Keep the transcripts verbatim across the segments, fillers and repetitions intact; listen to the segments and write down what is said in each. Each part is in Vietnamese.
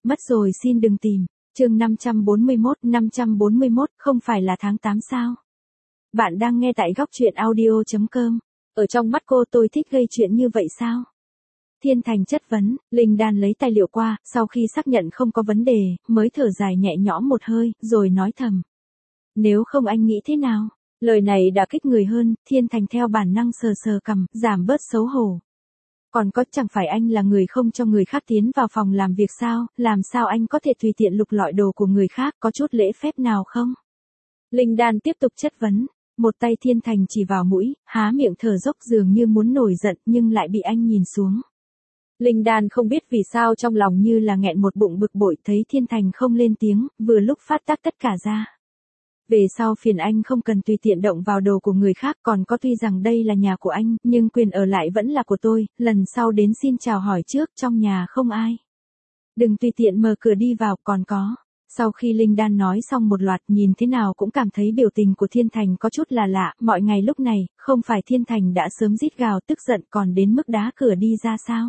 mất rồi xin đừng tìm. Chương năm trăm bốn mươi mốt, năm trăm bốn mươi mốt, không phải là tháng tám sao? Bạn đang nghe tại góc truyện audio chấm com. Ở trong mắt cô tôi thích gây chuyện như vậy sao? Thiên Thành chất vấn. Linh Đan lấy tài liệu qua, sau khi xác nhận không có vấn đề, mới thở dài nhẹ nhõm một hơi, rồi nói thầm. Nếu không anh nghĩ thế nào? Lời này đã kích người hơn. Thiên Thành theo bản năng sờ sờ cằm, giảm bớt xấu hổ. Còn có, chẳng phải anh là người không cho người khác tiến vào phòng làm việc sao, làm sao anh có thể tùy tiện lục lọi đồ của người khác, có chút lễ phép nào không? Linh Đan tiếp tục chất vấn. Một tay Thiên Thành chỉ vào mũi, há miệng thở dốc dường như muốn nổi giận nhưng lại bị anh nhìn xuống. Linh Đan không biết vì sao trong lòng như là nghẹn một bụng bực bội, thấy Thiên Thành không lên tiếng, vừa lúc phát tác tất cả ra. Về sau phiền anh không cần tùy tiện động vào đồ của người khác, còn có tuy rằng đây là nhà của anh, nhưng quyền ở lại vẫn là của tôi, lần sau đến xin chào hỏi trước, trong nhà không ai. Đừng tùy tiện mở cửa đi vào, còn có. Sau khi Linh Đan nói xong một loạt, nhìn thế nào cũng cảm thấy biểu tình của Thiên Thành có chút là lạ, mọi ngày lúc này, không phải Thiên Thành đã sớm rít gào tức giận còn đến mức đá cửa đi ra sao?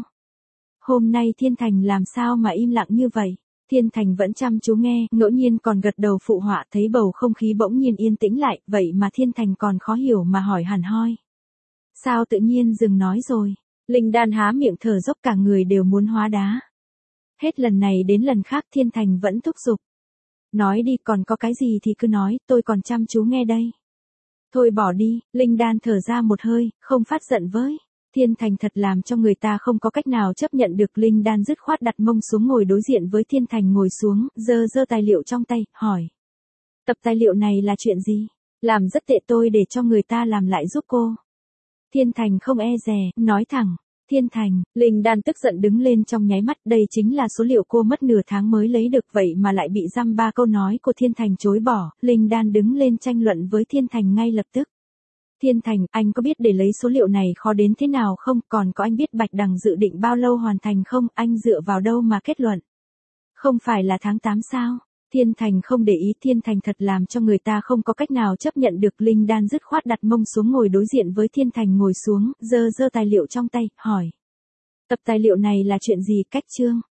Hôm nay Thiên Thành làm sao mà im lặng như vậy? Thiên Thành vẫn chăm chú nghe, ngẫu nhiên còn gật đầu phụ họa, thấy bầu không khí bỗng nhiên yên tĩnh lại, vậy mà Thiên Thành còn khó hiểu mà hỏi hẳn hoi. Sao tự nhiên dừng nói rồi? Linh Đan há miệng thở dốc cả người đều muốn hóa đá. Hết lần này đến lần khác Thiên Thành vẫn thúc giục. Nói đi, còn có cái gì thì cứ nói, tôi còn chăm chú nghe đây. Thôi bỏ đi. Linh Đan thở ra một hơi, không phát giận với. Thiên Thành thật làm cho người ta không có cách nào chấp nhận được. Linh Đan dứt khoát đặt mông xuống ngồi đối diện với Thiên Thành, ngồi xuống, giơ giơ tài liệu trong tay, hỏi. Tập tài liệu này là chuyện gì? Làm rất tệ, tôi để cho người ta làm lại giúp cô. Thiên Thành không e dè, nói thẳng. Thiên Thành. Linh Đan tức giận đứng lên trong nháy mắt, đây chính là số liệu cô mất nửa tháng mới lấy được, vậy mà lại bị dăm ba câu nói của Thiên Thành chối bỏ. Linh Đan đứng lên tranh luận với Thiên Thành ngay lập tức. Thiên Thành, anh có biết để lấy số liệu này khó đến thế nào không? Còn có anh biết Bạch Đằng dự định bao lâu hoàn thành không? Anh dựa vào đâu mà kết luận? Không phải là tháng tám sao? Thiên Thành không để ý. Thiên Thành thật làm cho người ta không có cách nào chấp nhận được. Linh Đan dứt khoát đặt mông xuống ngồi đối diện với Thiên Thành, ngồi xuống, giơ giơ tài liệu trong tay, hỏi. Tập tài liệu này là chuyện gì, cách chương?